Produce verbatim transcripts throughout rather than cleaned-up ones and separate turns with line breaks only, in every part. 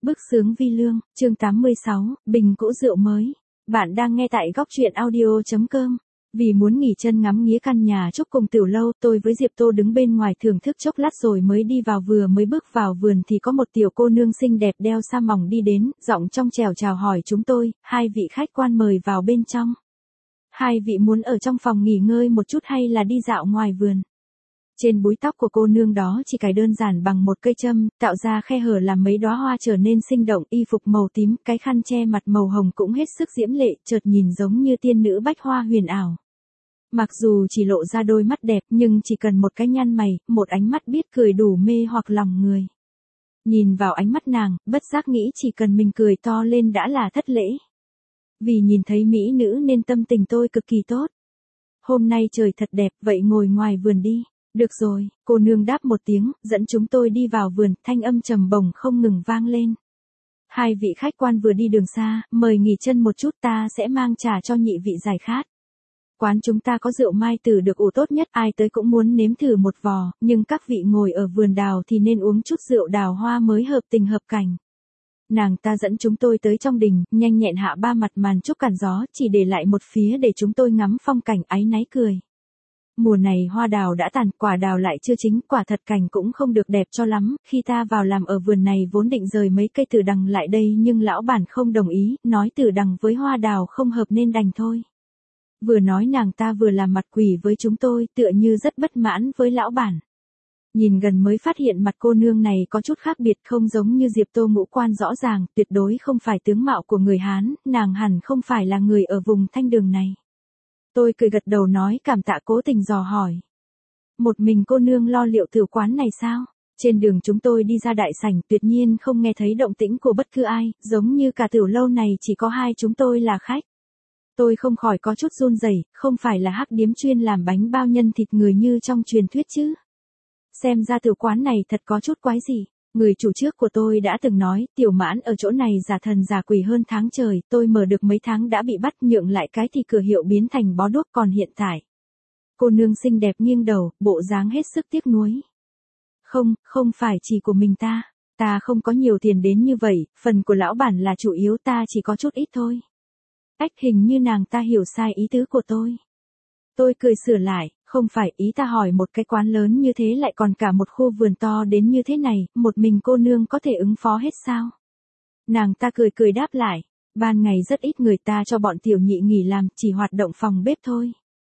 Bức xướng vi lương, chương tám mươi sáu, bình cũ rượu mới. Bạn đang nghe tại góc truyện audio chấm com. Vì muốn nghỉ chân ngắm nghía căn nhà Trúc cùng tiểu lâu, tôi với Diệp Tô đứng bên ngoài thưởng thức chốc lát rồi mới đi vào. Vừa mới bước vào vườn thì có một tiểu cô nương xinh đẹp đeo sa mỏng đi đến, giọng trong trẻo chào hỏi chúng tôi, hai vị khách quan mời vào bên trong. Hai vị muốn ở trong phòng nghỉ ngơi một chút hay là đi dạo ngoài vườn? Trên búi tóc của cô nương đó chỉ cài đơn giản bằng một cây châm, tạo ra khe hở làm mấy đóa hoa trở nên sinh động, y phục màu tím, cái khăn che mặt màu hồng cũng hết sức diễm lệ, chợt nhìn giống như tiên nữ bách hoa huyền ảo. Mặc dù chỉ lộ ra đôi mắt đẹp nhưng chỉ cần một cái nhăn mày, một ánh mắt biết cười đủ mê hoặc lòng người. Nhìn vào ánh mắt nàng, bất giác nghĩ chỉ cần mình cười to lên đã là thất lễ. Vì nhìn thấy mỹ nữ nên tâm tình tôi cực kỳ tốt. Hôm nay trời thật đẹp, vậy ngồi ngoài vườn đi. Được rồi, cô nương đáp một tiếng, dẫn chúng tôi đi vào vườn, thanh âm trầm bổng không ngừng vang lên. Hai vị khách quan vừa đi đường xa, mời nghỉ chân một chút, ta sẽ mang trà cho nhị vị giải khát. Quán chúng ta có rượu mai tử được ủ tốt nhất, ai tới cũng muốn nếm thử một vò, nhưng các vị ngồi ở vườn đào thì nên uống chút rượu đào hoa mới hợp tình hợp cảnh. Nàng ta dẫn chúng tôi tới trong đình, nhanh nhẹn hạ ba mặt màn trúc cản gió, chỉ để lại một phía để chúng tôi ngắm phong cảnh, áy náy cười. Mùa này hoa đào đã tàn, quả đào lại chưa chín, quả thật cảnh cũng không được đẹp cho lắm. Khi ta vào làm ở vườn này vốn định rời mấy cây tử đằng lại đây nhưng lão bản không đồng ý, nói tử đằng với hoa đào không hợp nên đành thôi. Vừa nói nàng ta vừa làm mặt quỷ với chúng tôi, tựa như rất bất mãn với lão bản. Nhìn gần mới phát hiện mặt cô nương này có chút khác biệt, không giống như Diệp Tô ngũ quan rõ ràng, tuyệt đối không phải tướng mạo của người Hán, nàng hẳn không phải là người ở vùng thanh đường này. Tôi cười gật đầu nói cảm tạ, cố tình dò hỏi. Một mình cô nương lo liệu tiểu quán này sao? Trên đường chúng tôi đi ra đại sảnh, tuyệt nhiên không nghe thấy động tĩnh của bất cứ ai, giống như cả tiểu lâu này chỉ có hai chúng tôi là khách. Tôi không khỏi có chút run rẩy, không phải là hắc điếm chuyên làm bánh bao nhân thịt người như trong truyền thuyết chứ? Xem ra tiểu quán này thật có chút quái gì. Người chủ trước của tôi đã từng nói, tiểu mãn ở chỗ này giả thần giả quỷ hơn tháng trời, tôi mở được mấy tháng đã bị bắt, nhượng lại cái thì cửa hiệu biến thành bó đuốc, còn hiện tại. Cô nương xinh đẹp nghiêng đầu, bộ dáng hết sức tiếc nuối. Không, không phải chỉ của mình ta, ta không có nhiều tiền đến như vậy, phần của lão bản là chủ yếu, ta chỉ có chút ít thôi. Ách, hình như nàng ta hiểu sai ý tứ của tôi. Tôi cười sửa lại, không phải, ý ta hỏi một cái quán lớn như thế lại còn cả một khu vườn to đến như thế này, một mình cô nương có thể ứng phó hết sao? Nàng ta cười cười đáp lại, ban ngày rất ít người ta cho bọn tiểu nhị nghỉ làm, chỉ hoạt động phòng bếp thôi.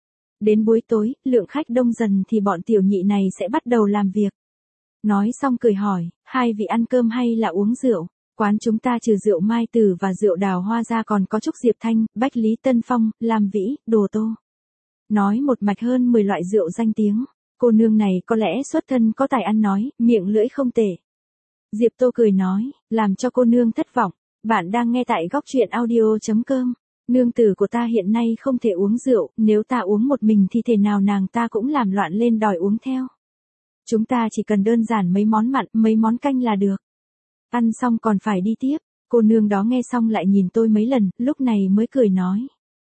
Đến buổi tối, lượng khách đông dần thì bọn tiểu nhị này sẽ bắt đầu làm việc. Nói xong cười hỏi, hai vị ăn cơm hay là uống rượu? Quán chúng ta trừ rượu mai tử và rượu đào hoa ra còn có trúc diệp thanh, bách lý tân phong, lam vĩ, đồ tô. Nói một mạch hơn mười loại rượu danh tiếng. Cô nương này có lẽ xuất thân có tài ăn nói, miệng lưỡi không tệ. Diệp Tô cười nói, làm cho cô nương thất vọng. Bạn đang nghe tại góc truyện audio chấm com. Nương tử của ta hiện nay không thể uống rượu, nếu ta uống một mình thì thể nào nàng ta cũng làm loạn lên đòi uống theo. Chúng ta chỉ cần đơn giản mấy món mặn, mấy món canh là được. Ăn xong còn phải đi tiếp. Cô nương đó nghe xong lại nhìn tôi mấy lần, lúc này mới cười nói.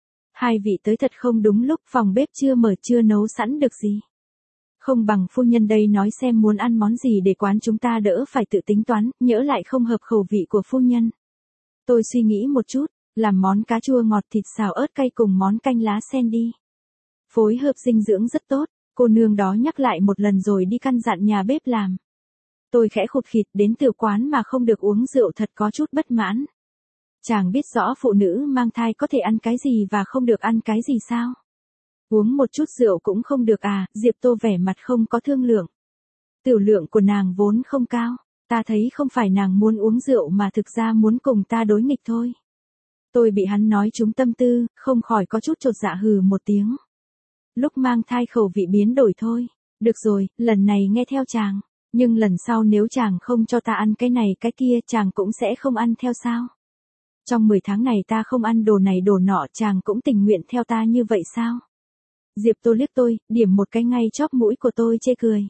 Hai vị tới thật không đúng lúc, phòng bếp chưa mở, chưa nấu sẵn được gì. Không bằng phu nhân đây nói xem muốn ăn món gì để quán chúng ta đỡ phải tự tính toán, nhỡ lại không hợp khẩu vị của phu nhân. Tôi suy nghĩ một chút, làm món cá chua ngọt thịt xào ớt cay cùng món canh lá sen đi. Phối hợp dinh dưỡng rất tốt, cô nương đó nhắc lại một lần rồi đi căn dặn nhà bếp làm. Tôi khẽ khụt khịt, đến tiểu quán mà không được uống rượu thật có chút bất mãn. Chàng biết rõ phụ nữ mang thai có thể ăn cái gì và không được ăn cái gì sao? Uống một chút rượu cũng không được à? Diệp Tô vẻ mặt không có thương lượng. Tiểu lượng của nàng vốn không cao, ta thấy không phải nàng muốn uống rượu mà thực ra muốn cùng ta đối nghịch thôi. Tôi bị hắn nói trúng tâm tư, không khỏi có chút chột dạ hừ một tiếng. Lúc mang thai khẩu vị biến đổi thôi. Được rồi, lần này nghe theo chàng, nhưng lần sau nếu chàng không cho ta ăn cái này cái kia chàng cũng sẽ không ăn theo sao? Trong mười tháng này ta không ăn đồ này đồ nọ, chàng cũng tình nguyện theo ta như vậy sao? Diệp Tô liếc tôi, điểm một cái ngay chóp mũi của tôi chê cười.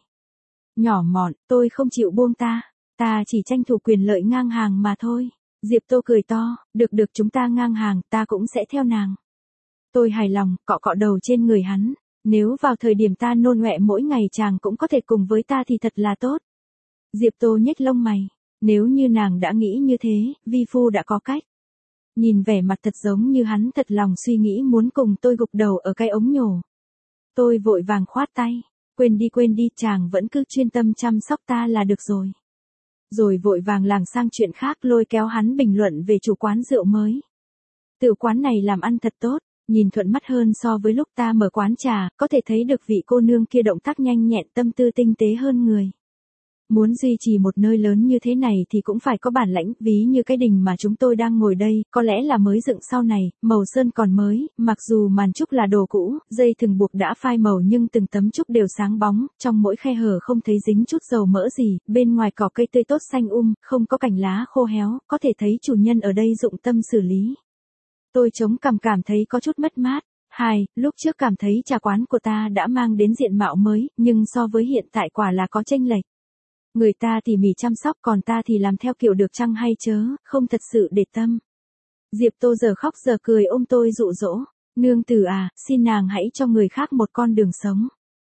Nhỏ mọn, tôi không chịu buông ta, ta chỉ tranh thủ quyền lợi ngang hàng mà thôi. Diệp Tô cười to, được được chúng ta ngang hàng, ta cũng sẽ theo nàng. Tôi hài lòng, cọ cọ đầu trên người hắn, nếu vào thời điểm ta nôn ọe mỗi ngày chàng cũng có thể cùng với ta thì thật là tốt. Diệp Tô nhếch lông mày, Nếu như nàng đã nghĩ như thế, vi phu đã có cách. Nhìn vẻ mặt thật giống như hắn thật lòng suy nghĩ muốn cùng tôi gục đầu ở cái ống nhổ. Tôi vội vàng khoát tay, quên đi quên đi, chàng vẫn cứ chuyên tâm chăm sóc ta là được rồi. Rồi vội vàng làng sang chuyện khác, lôi kéo hắn bình luận về chủ quán rượu mới. Tử quán này làm ăn thật tốt, nhìn thuận mắt hơn so với lúc ta mở quán trà, có thể thấy được vị cô nương kia động tác nhanh nhẹn, tâm tư tinh tế hơn người. Muốn duy trì một nơi lớn như thế này thì cũng phải có bản lãnh, ví như cái đình mà chúng tôi đang ngồi đây, có lẽ là mới dựng sau này, màu sơn còn mới, mặc dù màn trúc là đồ cũ, dây thừng buộc đã phai màu nhưng từng tấm trúc đều sáng bóng, trong mỗi khe hở không thấy dính chút dầu mỡ gì, bên ngoài cỏ cây tươi tốt xanh um, không có cành lá khô héo, có thể thấy chủ nhân ở đây dụng tâm xử lý. Tôi chống cằm cảm thấy có chút mất mát. Hai, lúc trước cảm thấy trà quán của ta đã mang đến diện mạo mới, nhưng so với hiện tại quả là có chênh lệch. Người ta tỉ mỉ chăm sóc, còn ta thì làm theo kiểu được chăng hay chớ, không thật sự để tâm. Diệp Tô giờ khóc giờ cười ôm tôi dụ dỗ, nương tử à, xin nàng hãy cho người khác một con đường sống.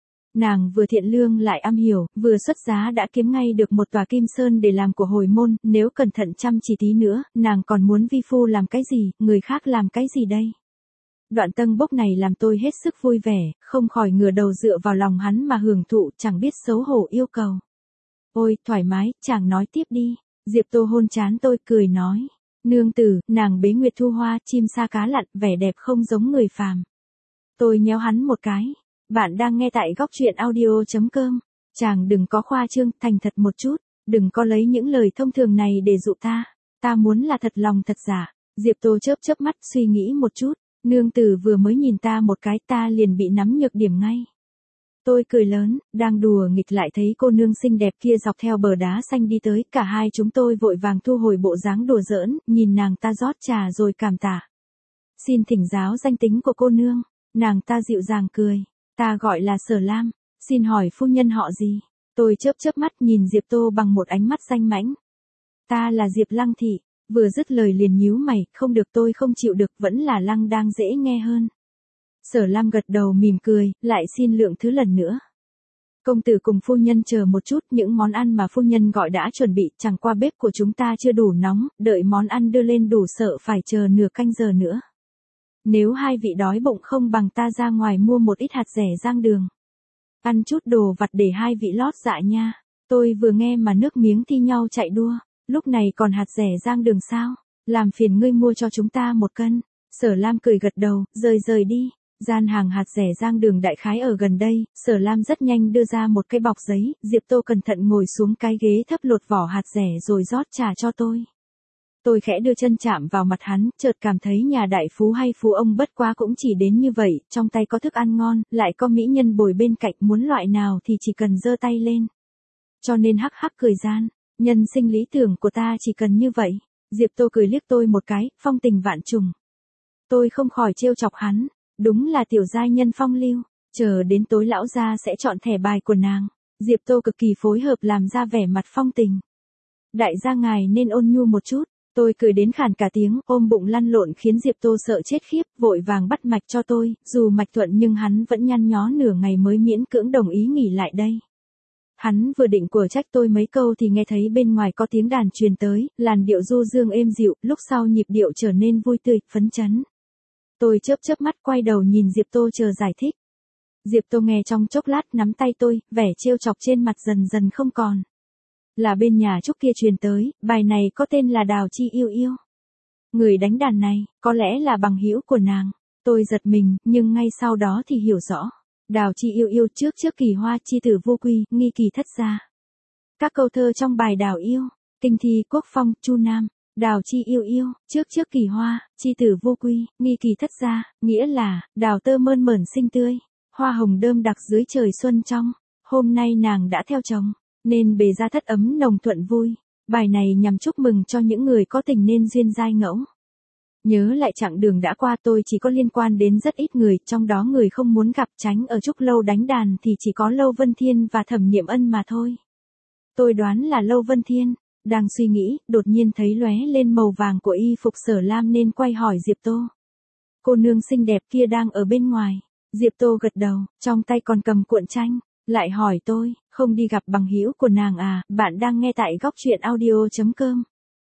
Nàng vừa thiện lương lại am hiểu, vừa xuất giá đã kiếm ngay được một tòa kim sơn để làm của hồi môn, nếu cẩn thận chăm chỉ tí nữa, nàng còn muốn vi phu làm cái gì, người khác làm cái gì đây? Đoạn tân bốc này làm tôi hết sức vui vẻ, không khỏi ngửa đầu dựa vào lòng hắn mà hưởng thụ, chẳng biết xấu hổ yêu cầu. Ôi, thoải mái, chàng nói tiếp đi. Diệp Tô hôn trán tôi, cười nói. Nương tử, nàng bế nguyệt thu hoa, chim sa cá lặn, vẻ đẹp không giống người phàm. Tôi nhéo hắn một cái. Bạn đang nghe tại góc truyện audio.com. Chàng đừng có khoa trương, thành thật một chút. Đừng có lấy những lời thông thường này để dụ ta. Ta muốn là thật lòng thật giả. Diệp Tô chớp chớp mắt suy nghĩ một chút. Nương tử vừa mới nhìn ta một cái, ta liền bị nắm nhược điểm ngay. Tôi cười lớn, đang đùa nghịch lại thấy cô nương xinh đẹp kia dọc theo bờ đá xanh đi tới, cả hai chúng tôi vội vàng thu hồi bộ dáng đùa giỡn, nhìn nàng ta rót trà rồi cảm tạ. Xin thỉnh giáo danh tính của cô nương. Nàng ta dịu dàng cười. Ta gọi là Sở Lam. Xin hỏi phu nhân họ gì? Tôi chớp chớp mắt nhìn Diệp Tô bằng một ánh mắt danh mãnh. Ta là Diệp Lăng Thị. Vừa dứt lời liền nhíu mày, không được, tôi không chịu được, vẫn là Lăng đang dễ nghe hơn. Sở Lam gật đầu mỉm cười, lại xin lượng thứ lần nữa. Công tử cùng phu nhân chờ một chút, những món ăn mà phu nhân gọi đã chuẩn bị, chẳng qua bếp của chúng ta chưa đủ nóng, đợi món ăn đưa lên đủ sợ phải chờ nửa canh giờ nữa. Nếu hai vị đói bụng không bằng ta ra ngoài mua một ít hạt rẻ rang đường. Ăn chút đồ vặt để hai vị lót dạ nha. Tôi vừa nghe mà nước miếng thi nhau chạy đua, lúc này còn hạt rẻ rang đường sao? Làm phiền ngươi mua cho chúng ta một cân. Sở Lam cười gật đầu, rời rời đi. Gian hàng hạt rẻ rang đường đại khái ở gần đây, Sở Lam rất nhanh đưa ra một cái bọc giấy, Diệp Tô cẩn thận ngồi xuống cái ghế thấp lột vỏ hạt rẻ rồi rót trà cho tôi. Tôi khẽ đưa chân chạm vào mặt hắn, chợt cảm thấy nhà đại phú hay phú ông bất quá cũng chỉ đến như vậy, trong tay có thức ăn ngon, lại có mỹ nhân bồi bên cạnh, muốn loại nào thì chỉ cần giơ tay lên. Cho nên hắc hắc cười gian, nhân sinh lý tưởng của ta chỉ cần như vậy. Diệp Tô cười liếc tôi một cái, phong tình vạn trùng. Tôi không khỏi trêu chọc hắn. Đúng là tiểu giai nhân phong lưu, chờ đến tối lão gia sẽ chọn thẻ bài của nàng. Diệp Tô cực kỳ phối hợp làm ra vẻ mặt phong tình. Đại gia ngài nên ôn nhu một chút. Tôi cười đến khàn cả tiếng, ôm bụng lăn lộn khiến Diệp Tô sợ chết khiếp, vội vàng bắt mạch cho tôi, dù mạch thuận nhưng hắn vẫn nhăn nhó nửa ngày mới miễn cưỡng đồng ý nghỉ lại đây. Hắn vừa định của trách tôi mấy câu thì nghe thấy bên ngoài có tiếng đàn truyền tới, làn điệu du dương êm dịu, lúc sau nhịp điệu trở nên vui tươi, phấn chấn. Tôi chớp chớp mắt quay đầu nhìn Diệp Tô chờ giải thích. Diệp Tô nghe trong chốc lát nắm tay tôi, vẻ trêu chọc trên mặt dần dần không còn. Là bên nhà Trúc kia truyền tới, bài này có tên là Đào Chi Yêu Yêu. Người đánh đàn này, có lẽ là bằng hữu của nàng. Tôi giật mình, nhưng ngay sau đó thì hiểu rõ. Đào Chi Yêu Yêu trước trước kỳ hoa chi tử vô quy, nghi kỳ thất gia. Các câu thơ trong bài Đào Yêu, kinh thi Quốc Phong, Chu Nam. Đào Chi Yêu Yêu, trước trước kỳ hoa, chi tử vô quy, nghi kỳ thất gia, nghĩa là, đào tơ mơn mởn xinh tươi, hoa hồng đơm đặc dưới trời xuân trong, hôm nay nàng đã theo chồng, nên bề gia thất ấm nồng thuận vui. Bài này nhằm chúc mừng cho những người có tình nên duyên giai ngẫu. Nhớ lại chặng đường đã qua, tôi chỉ có liên quan đến rất ít người, trong đó người không muốn gặp tránh ở Trúc Lâu đánh đàn thì chỉ có Lâu Vân Thiên và Thẩm Niệm Ân mà thôi. Tôi đoán là Lâu Vân Thiên. Đang suy nghĩ, đột nhiên thấy lóe lên màu vàng của y phục Sở Lam nên quay hỏi Diệp Tô. Cô nương xinh đẹp kia đang ở bên ngoài. Diệp Tô gật đầu, trong tay còn cầm cuộn tranh. Lại hỏi tôi, không đi gặp bằng hữu của nàng à, bạn đang nghe tại góc truyện audio.com.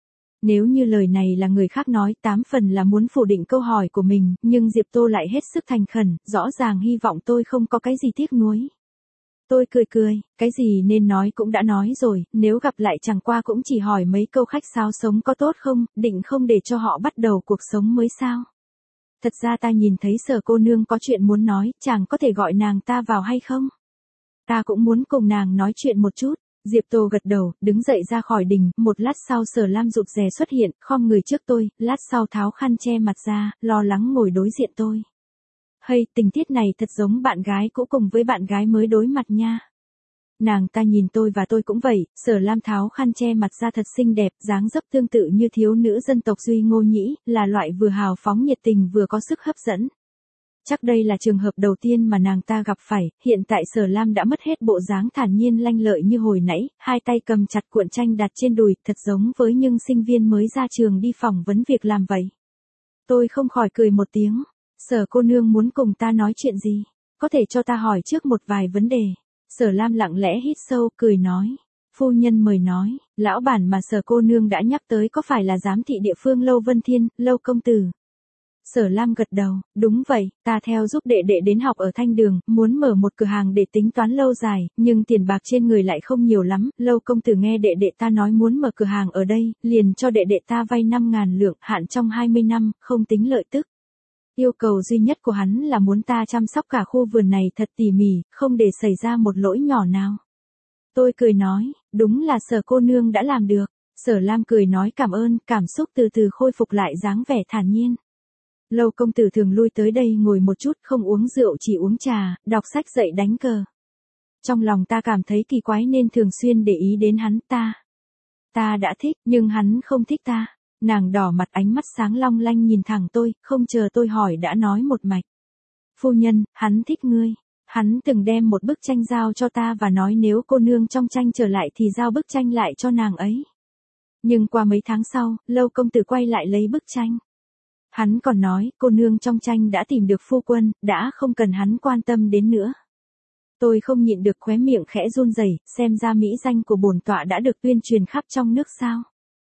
Nếu như lời này là người khác nói, tám phần là muốn phủ định câu hỏi của mình, nhưng Diệp Tô lại hết sức thành khẩn, rõ ràng hy vọng tôi không có cái gì tiếc nuối. Tôi cười cười, cái gì nên nói cũng đã nói rồi, nếu gặp lại chẳng qua cũng chỉ hỏi mấy câu khách sáo sống có tốt không, định không để cho họ bắt đầu cuộc sống mới sao. Thật ra ta nhìn thấy Sở cô nương có chuyện muốn nói, chàng có thể gọi nàng ta vào hay không? Ta cũng muốn cùng nàng nói chuyện một chút. Diệp Tô gật đầu, đứng dậy ra khỏi đình, một lát sau Sở Lam rụt rè xuất hiện, khom người trước tôi, lát sau tháo khăn che mặt ra, lo lắng ngồi đối diện tôi. Hay, tình tiết này thật giống bạn gái cũ cùng với bạn gái mới đối mặt nha. Nàng ta nhìn tôi và tôi cũng vậy, Sở Lam tháo khăn che mặt ra thật xinh đẹp, dáng dấp tương tự như thiếu nữ dân tộc Duy Ngô Nhĩ, là loại vừa hào phóng nhiệt tình vừa có sức hấp dẫn. Chắc đây là trường hợp đầu tiên mà nàng ta gặp phải, hiện tại Sở Lam đã mất hết bộ dáng thản nhiên lanh lợi như hồi nãy, hai tay cầm chặt cuộn tranh đặt trên đùi, thật giống với những sinh viên mới ra trường đi phỏng vấn việc làm vậy. Tôi không khỏi cười một tiếng, Sở cô nương muốn cùng ta nói chuyện gì? Có thể cho ta hỏi trước một vài vấn đề. Sở Lam lặng lẽ hít sâu, cười nói. Phu nhân mời nói, lão bản mà Sở cô nương đã nhắc tới có phải là giám thị địa phương Lâu Vân Thiên, Lâu công tử? Sở Lam gật đầu, đúng vậy, ta theo giúp đệ đệ đến học ở Thanh Đường, muốn mở một cửa hàng để tính toán lâu dài, nhưng tiền bạc trên người lại không nhiều lắm, Lâu công tử nghe đệ đệ ta nói muốn mở cửa hàng ở đây, liền cho đệ đệ ta vay năm ngàn lượng, hạn trong hai mươi năm, không tính lợi tức. Yêu cầu duy nhất của hắn là muốn ta chăm sóc cả khu vườn này thật tỉ mỉ, không để xảy ra một lỗi nhỏ nào. Tôi cười nói, đúng là Sở cô nương đã làm được. Sở Lam cười nói cảm ơn, cảm xúc từ từ khôi phục lại dáng vẻ thản nhiên. Lâu công tử thường lui tới đây ngồi một chút, không uống rượu chỉ uống trà, đọc sách dậy đánh cờ. Trong lòng ta cảm thấy kỳ quái nên thường xuyên để ý đến hắn. Ta. Ta đã thích, nhưng hắn không thích ta. Nàng đỏ mặt, ánh mắt sáng long lanh nhìn thẳng tôi, không chờ tôi hỏi đã nói một mạch. Phu nhân, hắn thích ngươi. Hắn từng đem một bức tranh giao cho ta và nói nếu cô nương trong tranh trở lại thì giao bức tranh lại cho nàng ấy. Nhưng qua mấy tháng sau, Lâu công tử quay lại lấy bức tranh. Hắn còn nói, cô nương trong tranh đã tìm được phu quân, đã không cần hắn quan tâm đến nữa. Tôi không nhịn được khóe miệng khẽ run rẩy, xem ra mỹ danh của bổn tọa đã được tuyên truyền khắp trong nước sao.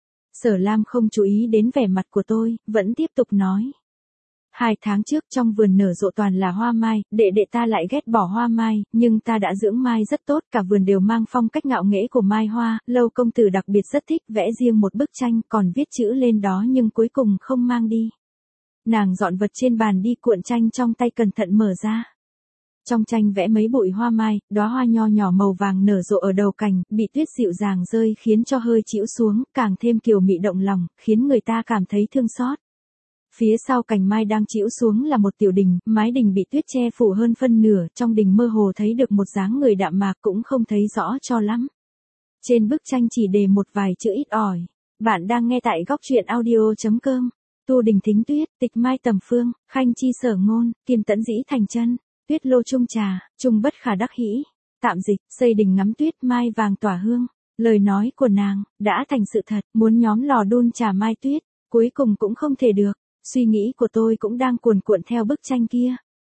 Sở Lam không chú ý đến vẻ mặt của tôi, vẫn tiếp tục nói. Hai tháng trước trong vườn nở rộ toàn là hoa mai, đệ đệ ta lại ghét bỏ hoa mai, nhưng ta đã dưỡng mai rất tốt, cả vườn đều mang phong cách ngạo nghễ của mai hoa, Lâu công tử đặc biệt rất thích vẽ riêng một bức tranh còn viết chữ lên đó nhưng cuối cùng không mang đi. Nàng dọn vật trên bàn đi, cuộn tranh trong tay cẩn thận mở ra. Trong tranh vẽ mấy bụi hoa mai, đóa hoa nho nhỏ màu vàng nở rộ ở đầu cành, bị tuyết dịu dàng rơi khiến cho hơi chĩu xuống, càng thêm kiều mị động lòng, khiến người ta cảm thấy thương xót. Phía sau cành mai đang chĩu xuống là một tiểu đình, mái đình bị tuyết che phủ hơn phân nửa, trong đình mơ hồ thấy được một dáng người đạm mạc cũng không thấy rõ cho lắm. Trên bức tranh chỉ đề một vài chữ ít ỏi. Bạn đang nghe tại góc truyện audio.com. Tu đình thính tuyết, tịch mai tầm phương, khanh chi sở ngôn, kiên tẫn dĩ thành chân, tuyết lô trung trà, trung bất khả đắc hĩ. Tạm dịch, xây đình ngắm tuyết mai vàng tỏa hương. Lời nói của nàng, đã thành sự thật, muốn nhóm lò đun trà mai tuyết, cuối cùng cũng không thể được. Suy nghĩ của tôi cũng đang cuồn cuộn theo bức tranh kia.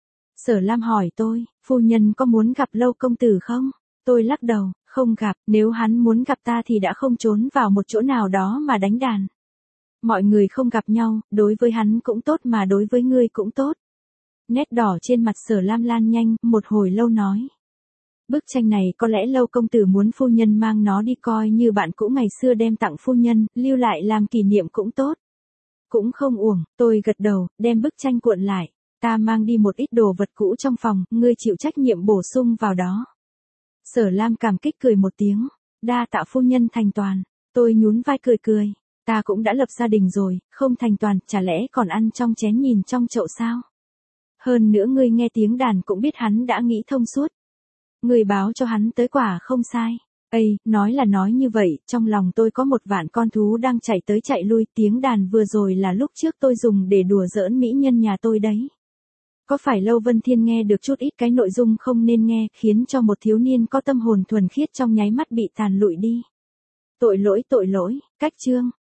Sở Lam hỏi tôi, phu nhân có muốn gặp Lâu công tử không? Tôi lắc đầu, không gặp, nếu hắn muốn gặp ta thì đã không trốn vào một chỗ nào đó mà đánh đàn. Mọi người không gặp nhau, đối với hắn cũng tốt mà đối với ngươi cũng tốt. Nét đỏ trên mặt Sở Lam lan nhanh, một hồi lâu nói. Bức tranh này có lẽ Lâu công tử muốn phu nhân mang nó đi coi như bạn cũ ngày xưa đem tặng phu nhân, lưu lại làm kỷ niệm cũng tốt. Cũng không uổng, tôi gật đầu, đem bức tranh cuộn lại. Ta mang đi một ít đồ vật cũ trong phòng, ngươi chịu trách nhiệm bổ sung vào đó. Sở Lam cảm kích cười một tiếng. Đa tạ phu nhân thành toàn. Tôi nhún vai cười cười. Ta cũng đã lập gia đình rồi, không thành toàn, chả lẽ còn ăn trong chén nhìn trong chậu sao? Hơn nữa ngươi nghe tiếng đàn cũng biết hắn đã nghĩ thông suốt. Ngươi báo cho hắn tới quả không sai. Ây, nói là nói như vậy, trong lòng tôi có một vạn con thú đang chạy tới chạy lui, tiếng đàn vừa rồi là lúc trước tôi dùng để đùa giỡn mỹ nhân nhà tôi đấy. Có phải Lâu Vân Thiên nghe được chút ít cái nội dung không nên nghe, khiến cho một thiếu niên có tâm hồn thuần khiết trong nháy mắt bị tàn lụi đi. Tội lỗi tội lỗi, cách chương.